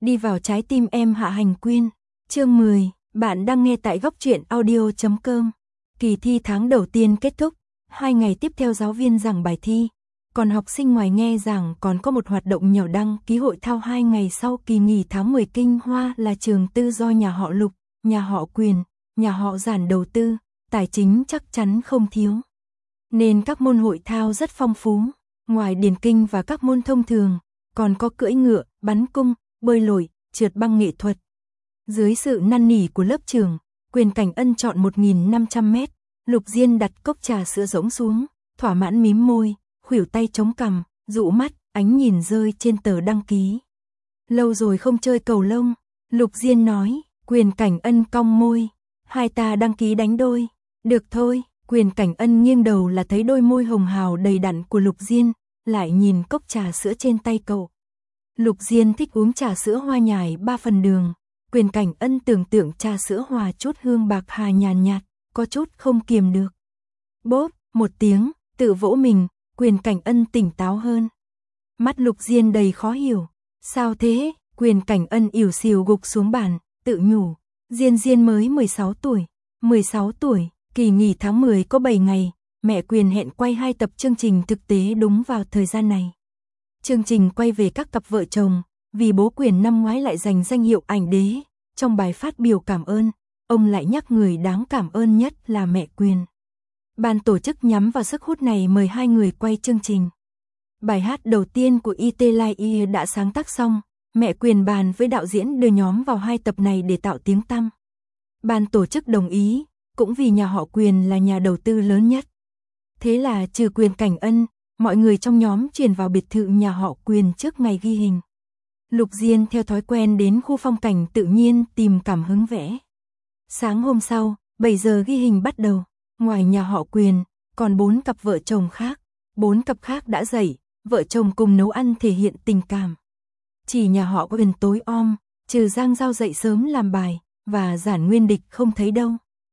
đi vào trái tim em. Hạ Hành Quyên. Chương 10, bạn đang nghe tại góc truyện audio.com. Kỳ thi tháng đầu tiên kết thúc, 2 ngày tiếp theo giáo viên giảng bài thi, còn học sinh ngoài nghe giảng còn có một hoạt động nhỏ đăng ký hội thao 2 ngày sau kỳ nghỉ tháng 10. Kinh Hoa là trường tư do nhà họ Lục, nhà họ Quyền, nhà họ Giản đầu tư, tài chính chắc chắn không thiếu. Nên các môn hội thao rất phong phú, ngoài điền kinh và các môn thông thường, còn có cưỡi ngựa, bắn cung, bơi lội, trượt băng nghệ thuật. Dưới sự năn nỉ của lớp trưởng, Quyền Cảnh Ân chọn 1.500 mét, Lục Diên đặt cốc trà sữa rỗng xuống, thỏa mãn mím môi, khuỷu tay chống cằm, dụ mắt, ánh nhìn rơi trên tờ đăng ký. Lâu rồi không chơi cầu lông, Lục Diên nói. Quyền Cảnh Ân cong môi, hai ta đăng ký đánh đôi. Được thôi. Quyền Cảnh Ân nghiêng đầu là thấy đôi môi hồng hào đầy đặn của Lục Diên, lại nhìn cốc trà sữa trên tay cậu. Lục Diên thích uống trà sữa hoa nhài 3 phần đường. Quyền Cảnh Ân tưởng tượng trà sữa hòa chút hương bạc hà nhàn nhạt, có chút không kiềm được. Bốp, một tiếng, tự vỗ mình, Quyền Cảnh Ân tỉnh táo hơn. Mắt Lục Diên đầy khó hiểu. Sao thế? Quyền Cảnh Ân ỉu xìu gục xuống bàn, tự nhủ. Diên mới 16 tuổi. 16 tuổi, kỳ nghỉ tháng 10 có 7 ngày, mẹ Quyền hẹn quay 2 tập chương trình thực tế đúng vào thời gian này. Chương trình quay về các cặp vợ chồng, vì bố Quyền năm ngoái lại giành danh hiệu ảnh đế. Trong bài phát biểu cảm ơn, ông lại nhắc người đáng cảm ơn nhất là mẹ Quyền. Ban tổ chức nhắm vào sức hút này mời 2 người quay chương trình. Bài hát đầu tiên của IT Lai đã sáng tác xong, mẹ Quyền bàn với đạo diễn đưa nhóm vào 2 tập này để tạo tiếng tăm. Ban tổ chức đồng ý, cũng vì nhà họ Quyền là nhà đầu tư lớn nhất. Thế là trừ Quyền Cảnh Ân, mọi người trong nhóm chuyển vào biệt thự nhà họ Quyền trước ngày ghi hình. Lục Diên theo thói quen đến khu phong cảnh tự nhiên tìm cảm hứng vẽ. Sáng hôm sau, 7 giờ ghi hình bắt đầu. Ngoài nhà họ Quyền, còn 4 cặp vợ chồng khác. 4 cặp khác đã dậy, vợ chồng cùng nấu ăn thể hiện tình cảm. Chỉ nhà họ Quyền tối om, trừ Giang Giao dậy sớm làm bài, và Giản Nguyên Địch không thấy đâu.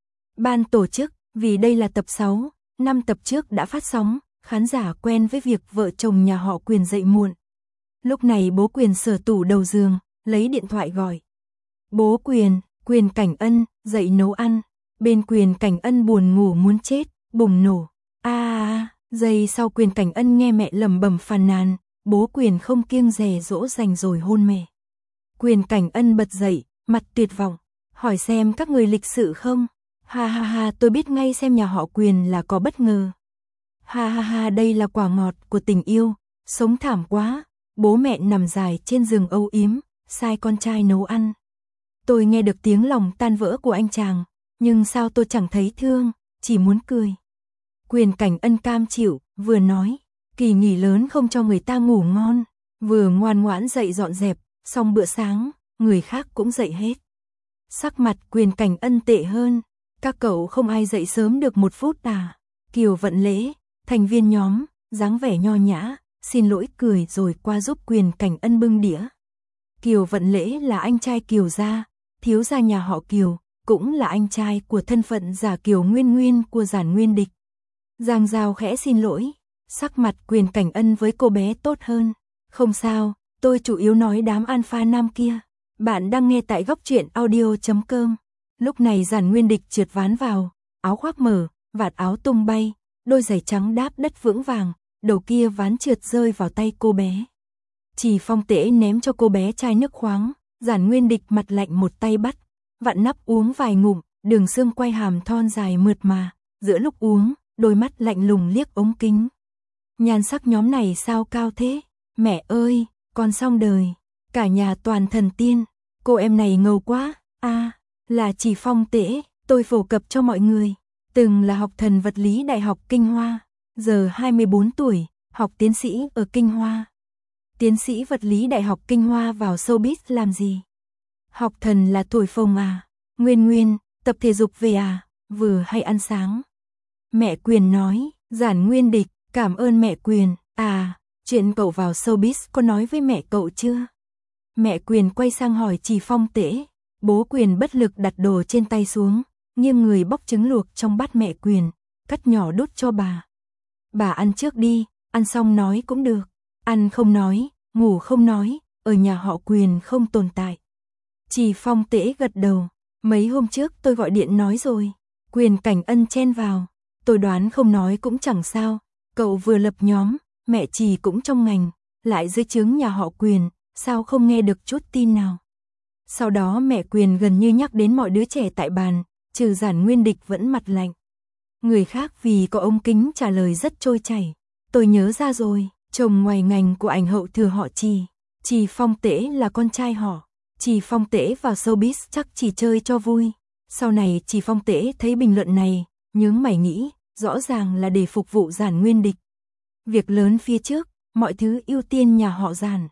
Ban tổ chức, vì đây là tập 6, 5 tập trước đã phát sóng, khán giả quen với việc vợ chồng nhà họ Quyền dậy muộn. Lúc này bố Quyền sờ tủ đầu giường, lấy điện thoại gọi. Bố Quyền, Quyền Cảnh Ân, dậy nấu ăn. Bên Quyền Cảnh Ân buồn ngủ muốn chết, bùng nổ. Giây sau Quyền Cảnh Ân nghe mẹ lẩm bẩm phàn nàn, bố Quyền không kiêng dè dỗ dành rồi hôn mê. Quyền Cảnh Ân bật dậy, mặt tuyệt vọng, hỏi xem các người lịch sự không? Ha, tôi biết ngay xem nhà họ Quyền là có bất ngờ. Ha, đây là quả ngọt của tình yêu, sống thảm quá. Bố mẹ nằm dài trên giường âu yếm, sai con trai nấu ăn. Tôi nghe được tiếng lòng tan vỡ của anh chàng, nhưng sao tôi chẳng thấy thương, chỉ muốn cười. Quyền Cảnh Ân cam chịu, vừa nói, kỳ nghỉ lớn không cho người ta ngủ ngon, vừa ngoan ngoãn dậy dọn dẹp, xong bữa sáng, người khác cũng dậy hết. Sắc mặt Quyền Cảnh Ân tệ hơn, các cậu không ai dậy sớm được 1 phút à? Kiều Vận Lễ, thành viên nhóm, dáng vẻ nho nhã, xin lỗi cười rồi qua giúp Quyền Cảnh Ân bưng đĩa. Kiều Vận Lễ là anh trai Kiều gia, thiếu gia nhà họ Kiều, cũng là anh trai của thân phận giả Kiều Nguyên của Giản Nguyên Địch. Giang Giao khẽ xin lỗi, sắc mặt Quyền Cảnh Ân với cô bé tốt hơn. Không sao, tôi chủ yếu nói đám alpha nam kia. Bạn đang nghe tại góc truyện audio.com. Lúc này Giản Nguyên Địch trượt ván vào, áo khoác mở, vạt áo tung bay, đôi giày trắng đáp đất vững vàng, đầu kia ván trượt rơi vào tay cô bé. Chỉ Phong Tễ ném cho cô bé chai nước khoáng, Giản Nguyên Địch mặt lạnh một tay bắt, vặn nắp uống vài ngụm, đường xương quai hàm thon dài mượt mà, giữa lúc uống, đôi mắt lạnh lùng liếc ống kính. Nhan sắc nhóm này sao cao thế? Mẹ ơi, con xong đời, cả nhà toàn thần tiên, cô em này ngầu quá. Là Chỉ Phong Tễ, tôi phổ cập cho mọi người, từng là học thần vật lý Đại học Kinh Hoa, giờ 24 tuổi, học tiến sĩ ở Kinh Hoa. Tiến sĩ vật lý Đại học Kinh Hoa vào showbiz làm gì? Học thần là thổi phồng à? Nguyên, tập thể dục về à? Vừa hay ăn sáng. Mẹ Quyền nói, Giản Nguyên Địch, cảm ơn mẹ Quyền. Chuyện cậu vào showbiz có nói với mẹ cậu chưa? Mẹ Quyền quay sang hỏi Chỉ Phong Tễ. Bố Quyền bất lực đặt đồ trên tay xuống, nghiêng người bóc trứng luộc trong bát mẹ Quyền, cắt nhỏ đút cho bà. Bà ăn trước đi, ăn xong nói cũng được. Ăn không nói, ngủ không nói, ở nhà họ Quyền không tồn tại. Chỉ Phong Tễ gật đầu, mấy hôm trước tôi gọi điện nói rồi. Quyền Cảnh Ân chen vào, tôi đoán không nói cũng chẳng sao, cậu vừa lập nhóm, mẹ Trì cũng trong ngành, lại dưới trướng nhà họ Quyền, sao không nghe được chút tin nào. Sau đó mẹ Quyền gần như nhắc đến mọi đứa trẻ tại bàn, trừ Giản Nguyên Địch vẫn mặt lạnh. Người khác vì có ông Kính trả lời rất trôi chảy. Tôi nhớ ra rồi, chồng ngoài ngành của ảnh hậu thừa họ Trì. Trì Phong Tễ là con trai họ. Trì Phong Tễ vào showbiz chắc chỉ chơi cho vui. Sau này Trì Phong Tễ thấy bình luận này, nhướng mày nghĩ, rõ ràng là để phục vụ Giản Nguyên Địch. Việc lớn phía trước, mọi thứ ưu tiên nhà họ Giản.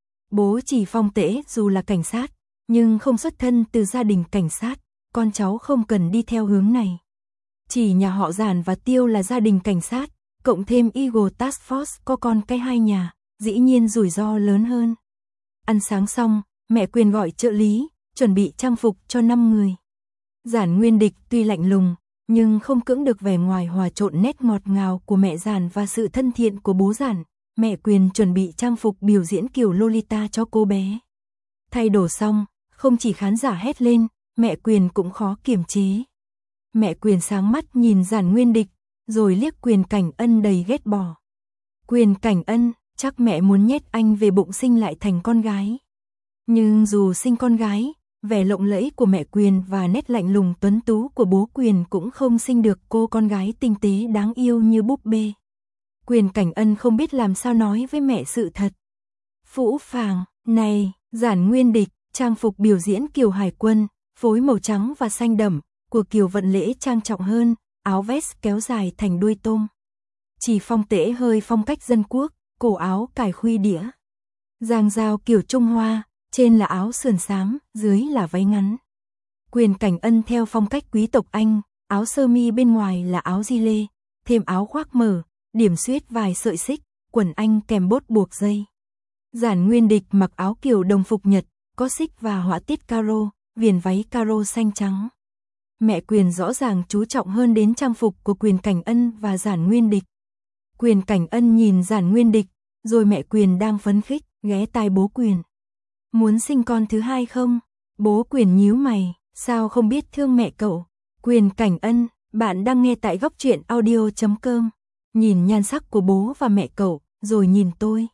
Bố Trì Phong Tễ dù là cảnh sát, nhưng không xuất thân từ gia đình cảnh sát, con cháu không cần đi theo hướng này. Chỉ nhà họ Giản và Tiêu là gia đình cảnh sát, cộng thêm Eagle Task Force có con cái hai nhà, dĩ nhiên rủi ro lớn hơn. Ăn sáng xong, mẹ Quyền gọi trợ lý, chuẩn bị trang phục cho 5 người. Giản Nguyên Địch tuy lạnh lùng, nhưng không cưỡng được vẻ ngoài hòa trộn nét ngọt ngào của mẹ Giản và sự thân thiện của bố Giản. Mẹ Quyền chuẩn bị trang phục biểu diễn kiểu Lolita cho cô bé. Thay đồ xong, không chỉ khán giả hét lên, mẹ Quyền cũng khó kiềm chế. Mẹ Quyền sáng mắt nhìn Giản Nguyên Địch, rồi liếc Quyền Cảnh Ân đầy ghét bỏ. Quyền Cảnh Ân, chắc mẹ muốn nhét anh về bụng sinh lại thành con gái. Nhưng dù sinh con gái, vẻ lộng lẫy của mẹ Quyền và nét lạnh lùng tuấn tú của bố Quyền cũng không sinh được cô con gái tinh tế đáng yêu như búp bê. Quyền Cảnh Ân không biết làm sao nói với mẹ sự thật. Phũ phàng, này, Giản Nguyên Địch, trang phục biểu diễn kiểu hải quân, phối màu trắng và xanh đậm, của kiểu vận lễ trang trọng hơn, áo vest kéo dài thành đuôi tôm. Chỉ Phong Tễ hơi phong cách dân quốc, cổ áo cài khuy đĩa. Giang dao kiểu Trung Hoa, trên là áo sườn xám, dưới là váy ngắn. Quyền Cảnh Ân theo phong cách quý tộc Anh, áo sơ mi bên ngoài là áo gi lê, thêm áo khoác mở, điểm xuyết vài sợi xích, quần Anh kèm bốt buộc dây. Giản Nguyên Địch mặc áo kiểu đồng phục Nhật, có xích và họa tiết caro, viền váy caro xanh trắng. Mẹ Quyền rõ ràng chú trọng hơn đến trang phục của Quyền Cảnh Ân và Giản Nguyên Địch. Quyền Cảnh Ân nhìn Giản Nguyên Địch, rồi mẹ Quyền đang phấn khích, ghé tai bố Quyền. Muốn sinh con thứ hai không? Bố Quyền nhíu mày, sao không biết thương mẹ cậu? Quyền Cảnh Ân, bạn đang nghe tại góc truyện audio.com. Nhìn nhan sắc của bố và mẹ cậu, rồi nhìn tôi.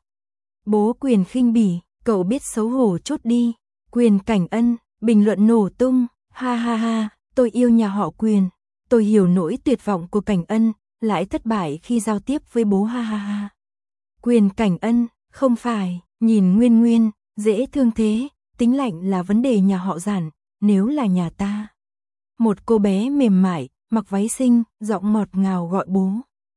Bố Quyền khinh bỉ, cậu biết xấu hổ chút đi. Quyền Cảnh Ân, bình luận nổ tung, ha ha ha, tôi yêu nhà họ Quyền. Tôi hiểu nỗi tuyệt vọng của Cảnh Ân, lại thất bại khi giao tiếp với bố ha ha ha. Quyền Cảnh Ân, không phải, nhìn Nguyên Nguyên, dễ thương thế, tính lạnh là vấn đề nhà họ Giản, nếu là nhà ta. Một cô bé mềm mại, mặc váy xinh, giọng ngọt ngào gọi bố.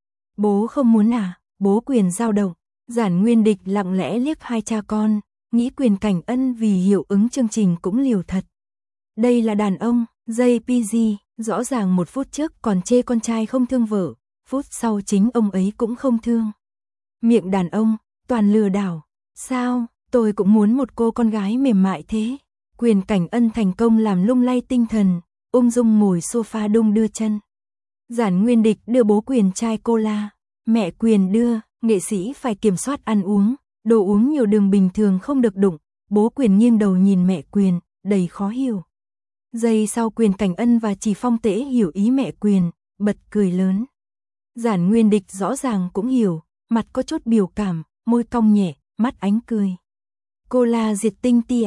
Bố không muốn à? Bố Quyền dao động. Giản Nguyên Địch lặng lẽ liếc hai cha con, nghĩ Quyền Cảnh Ân vì hiệu ứng chương trình cũng liều thật. Đây là đàn ông, JPG, rõ ràng một phút trước còn chê con trai không thương vợ, phút sau chính ông ấy cũng không thương. Miệng đàn ông, toàn lừa đảo. Sao, tôi cũng muốn một cô con gái mềm mại thế. Quyền Cảnh Ân thành công làm lung lay tinh thần, ung dung ngồi sofa đung đưa chân. Giản Nguyên Địch đưa bố Quyền chai cola, mẹ Quyền đưa, nghệ sĩ phải kiểm soát ăn uống, đồ uống nhiều đường bình thường không được đụng. Bố Quyền nghiêng đầu nhìn mẹ Quyền, đầy khó hiểu. Giây sau Quyền Cảnh Ân và Chỉ Phong Tễ hiểu ý mẹ Quyền, bật cười lớn. Giản Nguyên Địch rõ ràng cũng hiểu, mặt có chút biểu cảm, môi cong nhẹ, mắt ánh cười. Cola diệt tinh tia.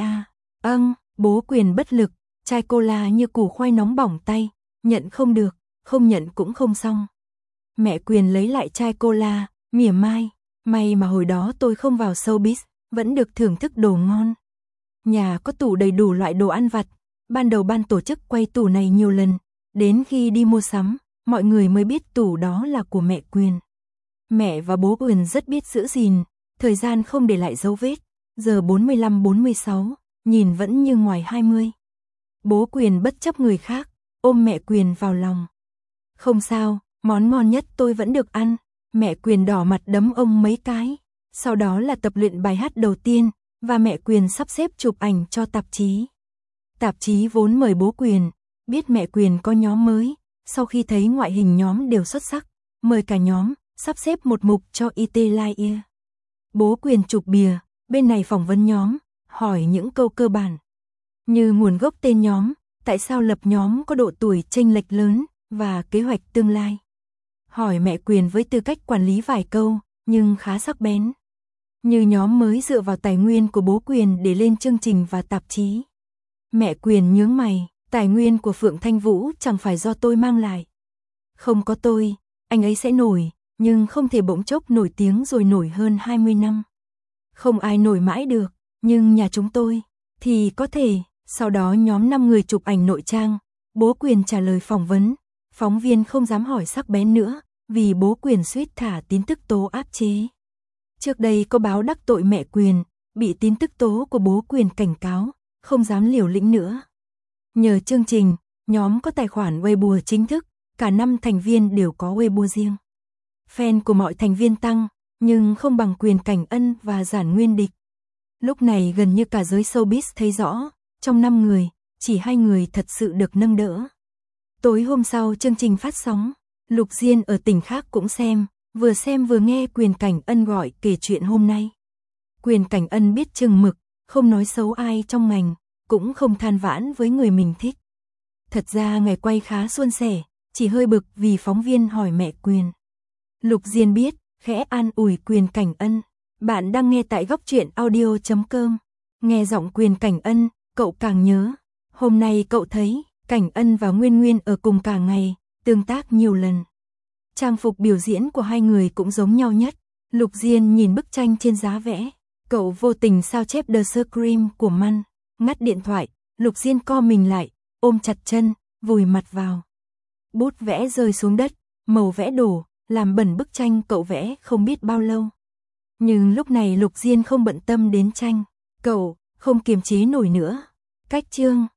Bố Quyền bất lực, chai cola như củ khoai nóng bỏng tay, nhận không được, không nhận cũng không xong. Mẹ Quyền lấy lại chai cola, mỉa mai, may mà hồi đó tôi không vào showbiz, vẫn được thưởng thức đồ ngon. Nhà có tủ đầy đủ loại đồ ăn vặt, ban đầu ban tổ chức quay tủ này nhiều lần, đến khi đi mua sắm, mọi người mới biết tủ đó là của mẹ Quyền. Mẹ và bố Quyền rất biết giữ gìn, thời gian không để lại dấu vết, giờ 45-46, nhìn vẫn như ngoài 20. Bố Quyền bất chấp người khác, ôm mẹ Quyền vào lòng. Không sao, món ngon nhất tôi vẫn được ăn. Mẹ Quyền đỏ mặt đấm ông mấy cái. Sau đó là tập luyện bài hát đầu tiên, và mẹ Quyền sắp xếp chụp ảnh cho tạp chí. Tạp chí vốn mời bố Quyền, biết mẹ Quyền có nhóm mới, sau khi thấy ngoại hình nhóm đều xuất sắc, mời cả nhóm, sắp xếp một mục cho IT Live. Bố Quyền chụp bìa, bên này phỏng vấn nhóm, hỏi những câu cơ bản, như nguồn gốc tên nhóm, tại sao lập nhóm có độ tuổi chênh lệch lớn, và kế hoạch tương lai. Hỏi mẹ Quyền với tư cách quản lý vài câu, nhưng khá sắc bén. Như nhóm mới dựa vào tài nguyên của bố Quyền để lên chương trình và tạp chí. Mẹ Quyền nhướng mày, tài nguyên của Phượng Thanh Vũ chẳng phải do tôi mang lại. Không có tôi, anh ấy sẽ nổi, nhưng không thể bỗng chốc nổi tiếng rồi nổi hơn 20 năm. Không ai nổi mãi được, nhưng nhà chúng tôi thì có thể. Sau đó nhóm 5 người chụp ảnh nội trang, bố Quyền trả lời phỏng vấn, phóng viên không dám hỏi sắc bén nữa, vì bố Quyền suýt thả tin tức tố áp chế. Trước đây có báo đắc tội mẹ Quyền, bị tin tức tố của bố Quyền cảnh cáo, không dám liều lĩnh nữa. Nhờ chương trình, nhóm có tài khoản Weibo chính thức, cả 5 thành viên đều có Weibo riêng. Fan của mọi thành viên tăng, nhưng không bằng Quyền Cảnh Ân và Giản Nguyên Địch. Lúc này gần như cả giới showbiz thấy rõ, trong 5 người, chỉ 2 người thật sự được nâng đỡ. Tối hôm sau chương trình phát sóng, Lục Diên ở tỉnh khác cũng xem vừa nghe Quyền Cảnh Ân gọi kể chuyện hôm nay. Quyền Cảnh Ân biết chừng mực, không nói xấu ai trong ngành, cũng không than vãn với người mình thích. Thật ra ngày quay khá suôn sẻ, chỉ hơi bực vì phóng viên hỏi mẹ Quyền. Lục Diên biết, khẽ an ủi Quyền Cảnh Ân. Bạn đang nghe tại góc truyện audio.com. Nghe giọng Quyền Cảnh Ân, cậu càng nhớ. Hôm nay cậu thấy, Cảnh Ân và Nguyên Nguyên ở cùng cả ngày, tương tác nhiều lần. Trang phục biểu diễn của hai người cũng giống nhau nhất. Lục Diên nhìn bức tranh trên giá vẽ. Cậu vô tình sao chép The Scream của Man. Ngắt điện thoại, Lục Diên co mình lại, ôm chặt chân, vùi mặt vào. Bút vẽ rơi xuống đất, màu vẽ đổ, làm bẩn bức tranh cậu vẽ không biết bao lâu. Nhưng lúc này Lục Diên không bận tâm đến tranh. Cậu không kiềm chế nổi nữa. Cách chương